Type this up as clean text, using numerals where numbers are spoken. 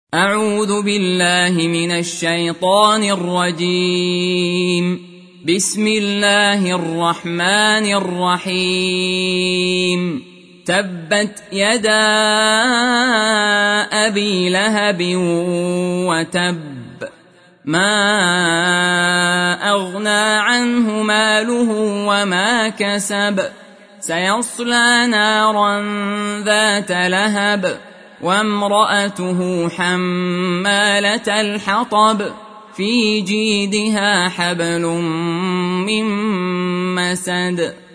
أعوذ بالله من الشيطان الرجيم. بسم الله الرحمن الرحيم. تبت يدا أبي لهب وتب، ما أغنى عنه ماله وما كسب، سيصلى نارا ذات لهب، وامرأته حمالة الحطب، في جيدها حبل من مسد.